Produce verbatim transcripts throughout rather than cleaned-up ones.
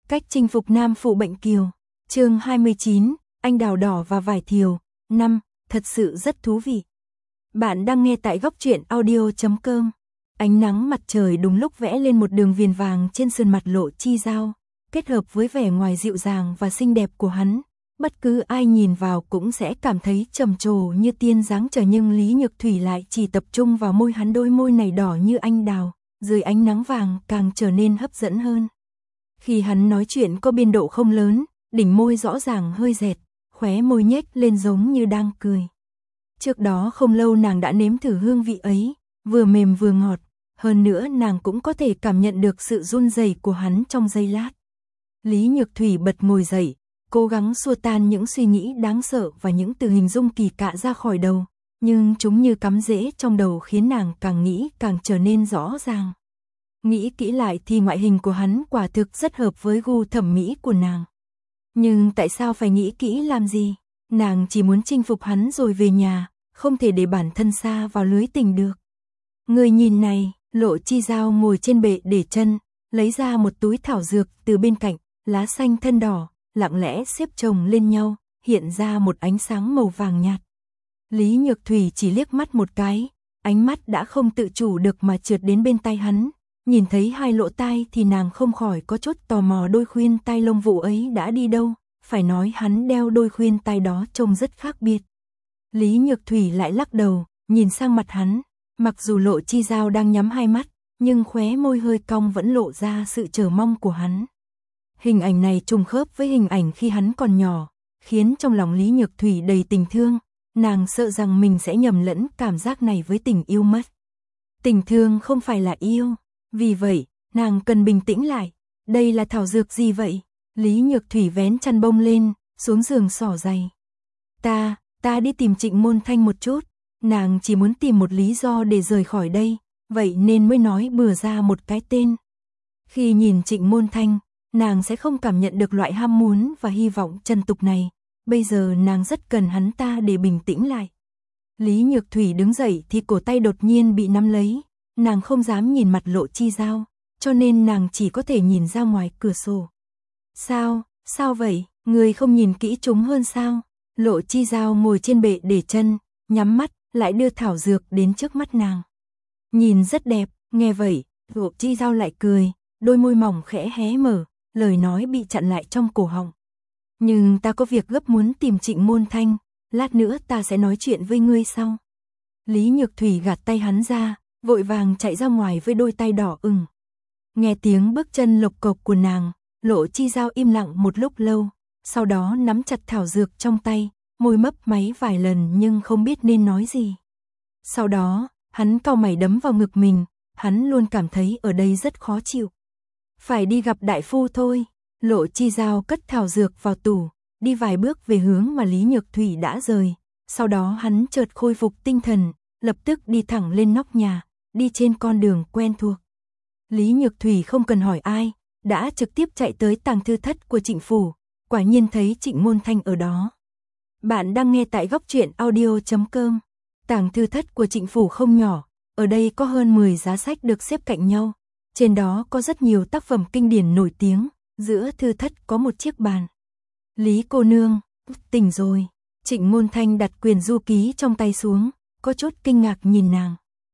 Cách chinh phục nam phụ bệnh kiều. Chương hai mươi chín, anh đào đỏ và vải thiều. năm. Thật sự rất thú vị. Bạn đang nghe tại góc truyện audio chấm com. Ánh nắng mặt trời đúng lúc vẽ lên một đường viền vàng trên sườn mặt Lộ Chi Dao, kết hợp với vẻ ngoài dịu dàng và xinh đẹp của hắn. Bất cứ ai nhìn vào cũng sẽ cảm thấy trầm trồ như tiên dáng trở, nhưng Lý Nhược Thủy lại chỉ tập trung vào môi hắn, đôi môi này đỏ như anh đào, dưới ánh nắng vàng càng trở nên hấp dẫn hơn. Khi hắn nói chuyện có biên độ không lớn, đỉnh môi rõ ràng hơi dẹt, khóe môi nhếch lên giống như đang cười. Trước đó không lâu nàng đã nếm thử hương vị ấy, vừa mềm vừa ngọt, hơn nữa nàng cũng có thể cảm nhận được sự run rẩy của hắn trong giây lát. Lý Nhược Thủy bật ngồi dậy, cố gắng xua tan những suy nghĩ đáng sợ và những từ hình dung kỳ cạ ra khỏi đầu, nhưng chúng như cắm rễ trong đầu khiến nàng càng nghĩ càng trở nên rõ ràng. Nghĩ kỹ lại thì ngoại hình của hắn quả thực rất hợp với gu thẩm mỹ của nàng. Nhưng tại sao phải nghĩ kỹ làm gì? Nàng chỉ muốn chinh phục hắn rồi về nhà, không thể để bản thân sa vào lưới tình được. Người nhìn này, Lộ Chi Dao ngồi trên bệ để chân, lấy ra một túi thảo dược từ bên cạnh, lá xanh thân đỏ, lặng lẽ xếp chồng lên nhau, hiện ra một ánh sáng màu vàng nhạt. Lý Nhược Thủy chỉ liếc mắt một cái, ánh mắt đã không tự chủ được mà trượt đến bên tai hắn. Nhìn thấy hai lỗ tai thì nàng không khỏi có chút tò mò đôi khuyên tai lông vũ ấy đã đi đâu, phải nói hắn đeo đôi khuyên tai đó trông rất khác biệt. Lý Nhược Thủy lại lắc đầu, nhìn sang mặt hắn, mặc dù Lộ Chi Dao đang nhắm hai mắt, nhưng khóe môi hơi cong vẫn lộ ra sự chờ mong của hắn. Hình ảnh này trùng khớp với hình ảnh khi hắn còn nhỏ, khiến trong lòng Lý Nhược Thủy đầy tình thương, nàng sợ rằng mình sẽ nhầm lẫn cảm giác này với tình yêu mất. Tình thương không phải là yêu. Vì vậy, nàng cần bình tĩnh lại. Đây là thảo dược gì vậy? Lý Nhược Thủy vén chăn bông lên, xuống giường xỏ giày. Ta, ta đi tìm Trịnh Môn Thanh một chút. Nàng chỉ muốn tìm một lý do để rời khỏi đây, vậy nên mới nói bừa ra một cái tên. Khi nhìn Trịnh Môn Thanh, nàng sẽ không cảm nhận được loại ham muốn và hy vọng trần tục này. Bây giờ nàng rất cần hắn ta để bình tĩnh lại. Lý Nhược Thủy đứng dậy thì cổ tay đột nhiên bị nắm lấy. Nàng không dám nhìn mặt Lộ Chi Dao, cho nên nàng chỉ có thể nhìn ra ngoài cửa sổ. Sao, sao vậy, người không nhìn kỹ chúng hơn sao? Lộ Chi Dao ngồi trên bệ để chân, nhắm mắt, lại đưa thảo dược đến trước mắt nàng. Nhìn rất đẹp, nghe vậy, Lộ Chi Dao lại cười, đôi môi mỏng khẽ hé mở, lời nói bị chặn lại trong cổ họng. Nhưng ta có việc gấp muốn tìm Trịnh Môn Thanh, lát nữa ta sẽ nói chuyện với ngươi sau. Lý Nhược Thủy gạt tay hắn ra, vội vàng chạy ra ngoài với đôi tay đỏ ửng. Nghe tiếng bước chân lộc cộc của nàng, Lộ Chi Dao im lặng một lúc lâu, sau đó nắm chặt thảo dược trong tay, môi mấp máy vài lần nhưng không biết nên nói gì. Sau đó, hắn cau mày đấm vào ngực mình, hắn luôn cảm thấy ở đây rất khó chịu. Phải đi gặp đại phu thôi. Lộ Chi Dao cất thảo dược vào tủ, đi vài bước về hướng mà Lý Nhược Thủy đã rời. Sau đó hắn chợt khôi phục tinh thần, lập tức đi thẳng lên nóc nhà, đi trên con đường quen thuộc. Lý Nhược Thủy không cần hỏi ai, đã trực tiếp chạy tới tàng thư thất của Trịnh phủ, quả nhiên thấy Trịnh Môn Thanh ở đó. Bạn đang nghe tại góc truyện audio chấm com. Tàng thư thất của Trịnh phủ không nhỏ, ở đây có hơn mười giá sách được xếp cạnh nhau, trên đó có rất nhiều tác phẩm kinh điển nổi tiếng, giữa thư thất có một chiếc bàn. Lý cô nương, tỉnh rồi. Trịnh Môn Thanh đặt quyển du ký trong tay xuống, có chút kinh ngạc nhìn nàng.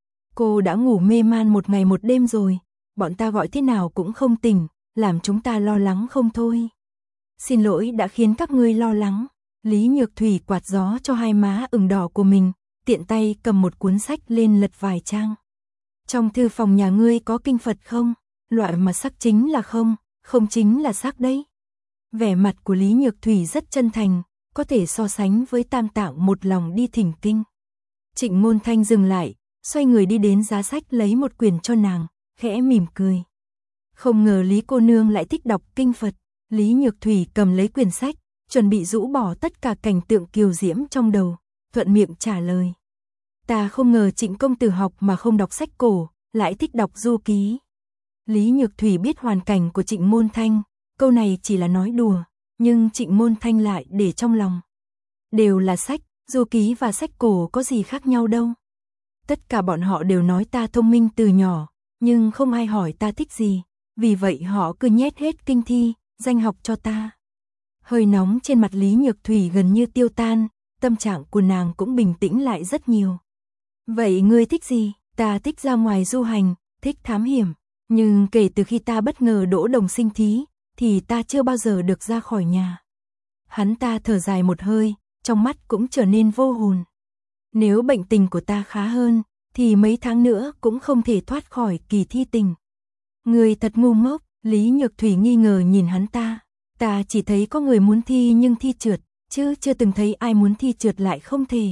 Cô đã ngủ mê man một ngày một đêm rồi, bọn ta gọi thế nào cũng không tỉnh, làm chúng ta lo lắng không thôi. Xin lỗi đã khiến các ngươi lo lắng. Lý Nhược Thủy quạt gió cho hai má ửng đỏ của mình, tiện tay cầm một cuốn sách lên lật vài trang. Trong thư phòng nhà ngươi có kinh Phật không? Loại mà sắc chính là không, không chính là sắc đấy. Vẻ mặt của Lý Nhược Thủy rất chân thành, có thể so sánh với Tam Tạng một lòng đi thỉnh kinh. Trịnh Môn Thanh dừng lại, xoay người đi đến giá sách lấy một quyển cho nàng, khẽ mỉm cười. Không ngờ Lý cô nương lại thích đọc kinh Phật. Lý Nhược Thủy cầm lấy quyển sách, chuẩn bị rũ bỏ tất cả cảnh tượng kiều diễm trong đầu, thuận miệng trả lời. Ta không ngờ Trịnh công tử học mà không đọc sách cổ, lại thích đọc du ký. Lý Nhược Thủy biết hoàn cảnh của Trịnh Môn Thanh, câu này chỉ là nói đùa, nhưng Trịnh Môn Thanh lại để trong lòng. Đều là sách, du ký và sách cổ có gì khác nhau đâu. Tất cả bọn họ đều nói ta thông minh từ nhỏ, nhưng không ai hỏi ta thích gì, vì vậy họ cứ nhét hết kinh thi, danh học cho ta. Hơi nóng trên mặt Lý Nhược Thủy gần như tiêu tan, tâm trạng của nàng cũng bình tĩnh lại rất nhiều. Vậy ngươi thích gì? Ta thích ra ngoài du hành, thích thám hiểm, nhưng kể từ khi ta bất ngờ đỗ đồng sinh thí, thì ta chưa bao giờ được ra khỏi nhà. Hắn ta thở dài một hơi, trong mắt cũng trở nên vô hồn. Nếu bệnh tình của ta khá hơn, thì mấy tháng nữa cũng không thể thoát khỏi kỳ thi tình. Người thật ngu ngốc, Lý Nhược Thủy nghi ngờ nhìn hắn ta. Ta chỉ thấy có người muốn thi nhưng thi trượt, chứ chưa từng thấy ai muốn thi trượt lại không thể.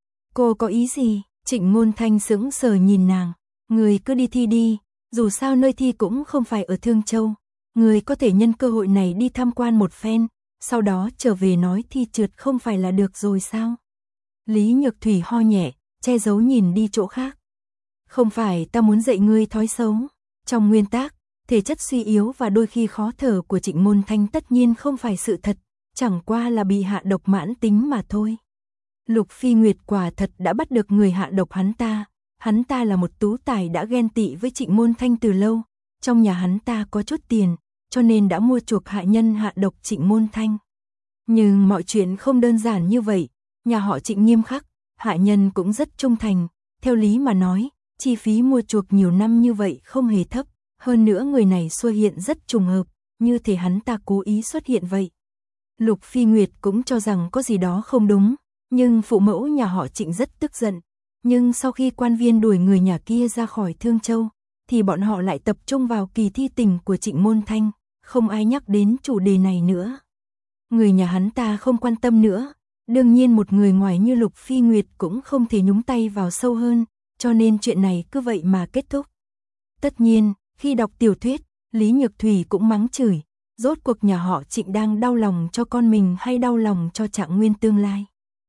Cô có ý gì? Trịnh Ngôn Thanh sững sờ nhìn nàng. Người cứ đi thi đi, dù sao nơi thi cũng không phải ở Thương Châu. Người có thể nhân cơ hội này đi tham quan một phen, sau đó trở về nói thi trượt không phải là được rồi sao? Lý Nhược Thủy ho nhẹ, che giấu nhìn đi chỗ khác. Không phải ta muốn dạy ngươi thói xấu. Trong nguyên tắc, thể chất suy yếu và đôi khi khó thở của Trịnh Ngôn Thanh tất nhiên không phải sự thật, chẳng qua là bị hạ độc mãn tính mà thôi. Lục Phi Nguyệt quả thật đã bắt được người hạ độc hắn ta. Hắn ta là một tú tài đã ghen tị với Trịnh Ngôn Thanh từ lâu. Trong nhà hắn ta có chút tiền, cho nên đã mua chuộc hạ nhân hạ độc Trịnh Ngôn Thanh. Nhưng mọi chuyện không đơn giản như vậy. Nhà họ Trịnh nghiêm khắc, hạ nhân cũng rất trung thành. Theo lý mà nói, chi phí mua chuộc nhiều năm như vậy không hề thấp. Hơn nữa người này xuất hiện rất trùng hợp, như thể hắn ta cố ý xuất hiện vậy. Lục Phi Nguyệt cũng cho rằng có gì đó không đúng, nhưng phụ mẫu nhà họ Trịnh rất tức giận. Nhưng sau khi quan viên đuổi người nhà kia ra khỏi Thương Châu, thì bọn họ lại tập trung vào kỳ thi tình của Trịnh Ngôn Thanh, không ai nhắc đến chủ đề này nữa. Người nhà hắn ta không quan tâm nữa, đương nhiên một người ngoài như Lục Phi Nguyệt cũng không thể nhúng tay vào sâu hơn, cho nên chuyện này cứ vậy mà kết thúc. Tất nhiên, khi đọc tiểu thuyết, Lý Nhược Thủy cũng mắng chửi, rốt cuộc nhà họ Trịnh đang đau lòng cho con mình hay đau lòng cho Trạng Nguyên tương lai.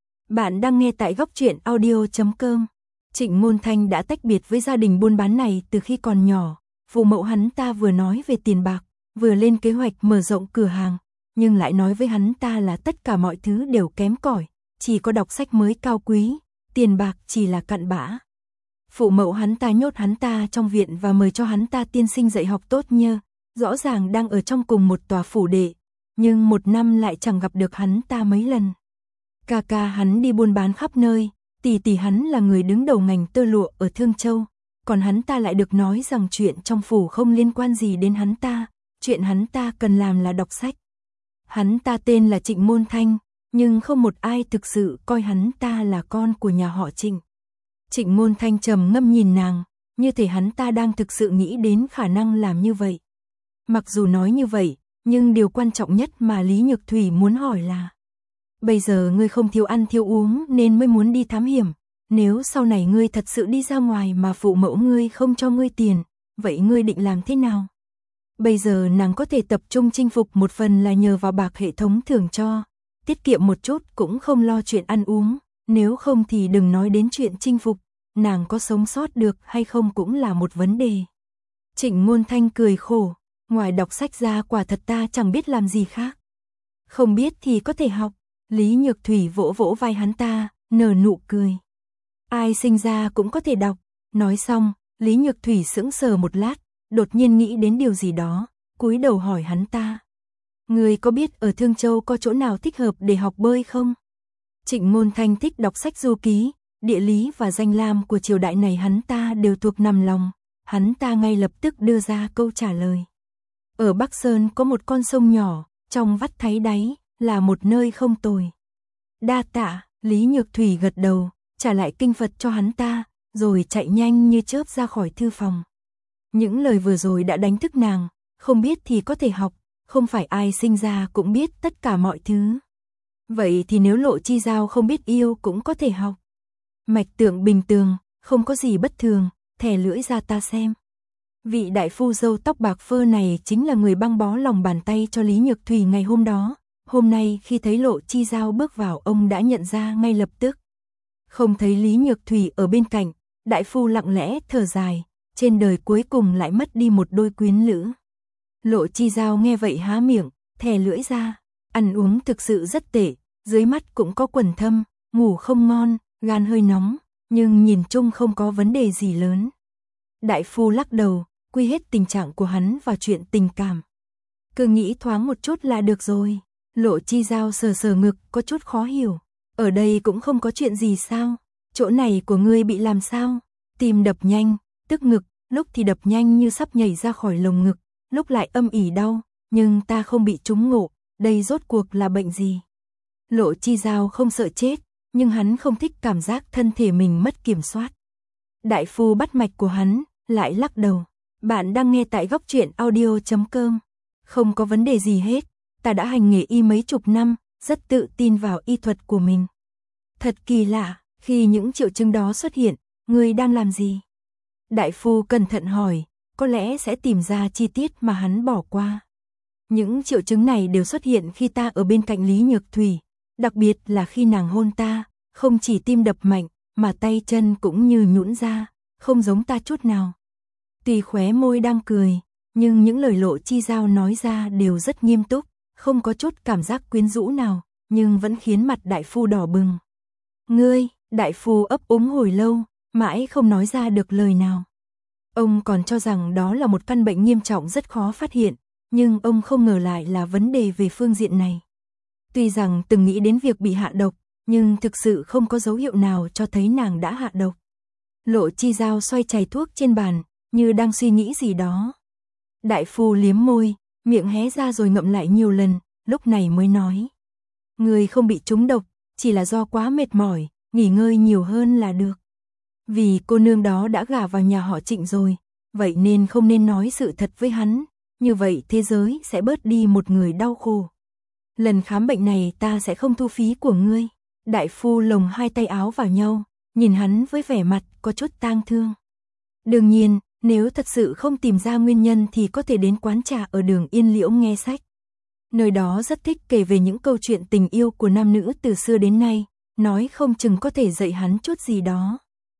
Bạn đang nghe tại góc truyện audio chấm com. Trịnh Ngôn Thanh đã tách biệt với gia đình buôn bán này từ khi còn nhỏ, phụ mẫu hắn ta vừa nói về tiền bạc, vừa lên kế hoạch mở rộng cửa hàng, nhưng lại nói với hắn ta là tất cả mọi thứ đều kém cỏi, chỉ có đọc sách mới cao quý, tiền bạc chỉ là cặn bã. Phụ mẫu hắn ta nhốt hắn ta trong viện và mời cho hắn ta tiên sinh dạy học tốt nhơ, rõ ràng đang ở trong cùng một tòa phủ đệ, nhưng một năm lại chẳng gặp được hắn ta mấy lần. Ca ca hắn đi buôn bán khắp nơi, tỷ tỷ hắn là người đứng đầu ngành tơ lụa ở Thương Châu, còn hắn ta lại được nói rằng chuyện trong phủ không liên quan gì đến hắn ta, chuyện hắn ta cần làm là đọc sách. Hắn ta tên là Trịnh Ngôn Thanh, nhưng không một ai thực sự coi hắn ta là con của nhà họ Trịnh. Trịnh Ngôn Thanh trầm ngâm nhìn nàng, như thể hắn ta đang thực sự nghĩ đến khả năng làm như vậy. Mặc dù nói như vậy, nhưng điều quan trọng nhất mà Lý Nhược Thủy muốn hỏi là: bây giờ ngươi không thiếu ăn thiếu uống nên mới muốn đi thám hiểm, nếu sau này ngươi thật sự đi ra ngoài mà phụ mẫu ngươi không cho ngươi tiền, vậy ngươi định làm thế nào? Bây giờ nàng có thể tập trung chinh phục một phần là nhờ vào bạc hệ thống thưởng cho, tiết kiệm một chút cũng không lo chuyện ăn uống, nếu không thì đừng nói đến chuyện chinh phục, nàng có sống sót được hay không cũng là một vấn đề. Trịnh Ngôn Thanh cười khổ, ngoài đọc sách ra quả thật ta chẳng biết làm gì khác. Không biết thì có thể học. Lý Nhược Thủy vỗ vỗ vai hắn ta, nở nụ cười. Ai sinh ra cũng có thể đọc. Nói xong, Lý Nhược Thủy sững sờ một lát, đột nhiên nghĩ đến điều gì đó, cúi đầu hỏi hắn ta. Người có biết ở Thương Châu có chỗ nào thích hợp để học bơi không? Trịnh Ngôn Thanh thích đọc sách du ký, địa lý và danh lam của triều đại này hắn ta đều thuộc nằm lòng. Hắn ta ngay lập tức đưa ra câu trả lời. Ở Bắc Sơn có một con sông nhỏ, trong vắt thấy đáy, là một nơi không tồi. Đa tạ, Lý Nhược Thủy gật đầu, trả lại kinh Phật cho hắn ta, rồi chạy nhanh như chớp ra khỏi thư phòng. Những lời vừa rồi đã đánh thức nàng, không biết thì có thể học, không phải ai sinh ra cũng biết tất cả mọi thứ. Vậy thì nếu Lộ Chi Giao không biết yêu cũng có thể học. Mạch tượng bình tường, không có gì bất thường, thè lưỡi ra ta xem. Vị đại phu râu tóc bạc phơ này chính là người băng bó lòng bàn tay cho Lý Nhược Thủy ngày hôm đó. Hôm nay khi thấy Lộ Chi Giao bước vào, ông đã nhận ra ngay lập tức. Không thấy Lý Nhược Thủy ở bên cạnh, đại phu lặng lẽ thở dài, trên đời cuối cùng lại mất đi một đôi quyến lữ. Lộ Chi Giao nghe vậy há miệng, thè lưỡi ra, ăn uống thực sự rất tệ, dưới mắt cũng có quầng thâm, ngủ không ngon, gan hơi nóng, nhưng nhìn chung không có vấn đề gì lớn. Đại phu lắc đầu, quy hết tình trạng của hắn vào chuyện tình cảm. cứ nghĩ thoáng một chút là được rồi. Lộ Chi Giao sờ sờ ngực, có chút khó hiểu. Ở đây cũng không có chuyện gì sao? Chỗ này của ngươi bị làm sao? Tim đập nhanh, tức ngực, lúc thì đập nhanh như sắp nhảy ra khỏi lồng ngực, lúc lại âm ỉ đau, nhưng ta không bị trúng ngộ, đây rốt cuộc là bệnh gì? Lộ Chi Giao không sợ chết, nhưng hắn không thích cảm giác thân thể mình mất kiểm soát. Đại phu bắt mạch của hắn, lại lắc đầu. Bạn đang nghe tại góc truyện audio chấm com. Không có vấn đề gì hết, ta đã hành nghề y mấy chục năm, rất tự tin vào y thuật của mình. Thật kỳ lạ, khi những triệu chứng đó xuất hiện, ngươi đang làm gì? Đại phu cẩn thận hỏi, có lẽ sẽ tìm ra chi tiết mà hắn bỏ qua. Những triệu chứng này đều xuất hiện khi ta ở bên cạnh Lý Nhược Thủy, đặc biệt là khi nàng hôn ta, không chỉ tim đập mạnh, mà tay chân cũng như nhũn ra, không giống ta chút nào. Tuy khóe môi đang cười, nhưng những lời Lộ Chi Giao nói ra đều rất nghiêm túc, không có chút cảm giác quyến rũ nào, nhưng vẫn khiến mặt đại phu đỏ bừng. Ngươi, đại phu ấp úng hồi lâu, mãi không nói ra được lời nào. Ông còn cho rằng đó là một căn bệnh nghiêm trọng rất khó phát hiện, nhưng ông không ngờ lại là vấn đề về phương diện này. Tuy rằng từng nghĩ đến việc bị hạ độc, nhưng thực sự không có dấu hiệu nào cho thấy nàng đã hạ độc. Lộ Chi Giao xoay chai thuốc trên bàn, như đang suy nghĩ gì đó. Đại phu liếm môi, miệng hé ra rồi ngậm lại nhiều lần, lúc này mới nói. Người không bị trúng độc, chỉ là do quá mệt mỏi, nghỉ ngơi nhiều hơn là được. Vì cô nương đó đã gả vào nhà họ Trịnh rồi, vậy nên không nên nói sự thật với hắn, như vậy thế giới sẽ bớt đi một người đau khổ. Lần khám bệnh này ta sẽ không thu phí của ngươi. Đại phu lồng hai tay áo vào nhau, nhìn hắn với vẻ mặt có chút tang thương. Đương nhiên, nếu thật sự không tìm ra nguyên nhân thì có thể đến quán trà ở đường Yên Liễu nghe sách. Nơi đó rất thích kể về những câu chuyện tình yêu của nam nữ từ xưa đến nay, nói không chừng có thể dạy hắn chút gì đó.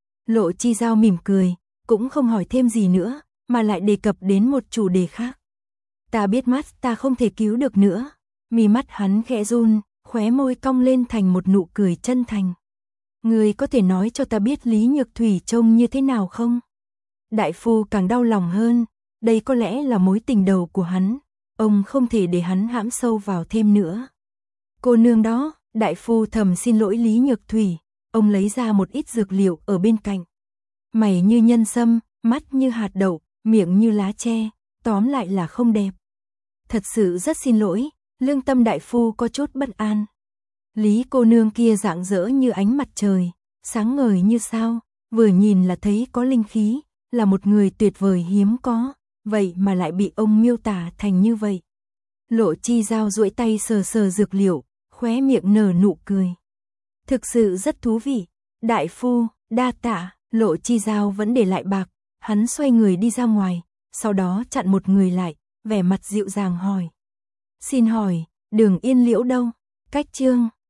Lộ Chi Giao mỉm cười, cũng không hỏi thêm gì nữa, mà lại đề cập đến một chủ đề khác. Ta biết mắt ta không thể cứu được nữa. Mí mắt hắn khẽ run, khóe môi cong lên thành một nụ cười chân thành. Ngươi có thể nói cho ta biết Lý Nhược Thủy trông như thế nào không? Đại phu càng đau lòng hơn, đây có lẽ là mối tình đầu của hắn, ông không thể để hắn hãm sâu vào thêm nữa. Cô nương đó, đại phu thầm xin lỗi Lý Nhược Thủy, ông lấy ra một ít dược liệu ở bên cạnh. Mày như nhân sâm, mắt như hạt đậu, miệng như lá tre, tóm lại là không đẹp. Thật sự rất xin lỗi, lương tâm đại phu có chút bất an. Lý cô nương kia rạng rỡ như ánh mặt trời, sáng ngời như sao, vừa nhìn là thấy có linh khí, là một người tuyệt vời hiếm có, vậy mà lại bị ông miêu tả thành như vậy. Lộ Chi Giao duỗi tay sờ sờ dược liệu, khóe miệng nở nụ cười. Thực sự rất thú vị. Đại phu, đa tạ. Lộ Chi Giao vẫn để lại bạc, hắn xoay người đi ra ngoài, sau đó chặn một người lại, vẻ mặt dịu dàng hỏi. Xin hỏi, đường Yên Liễu đâu? Cách chương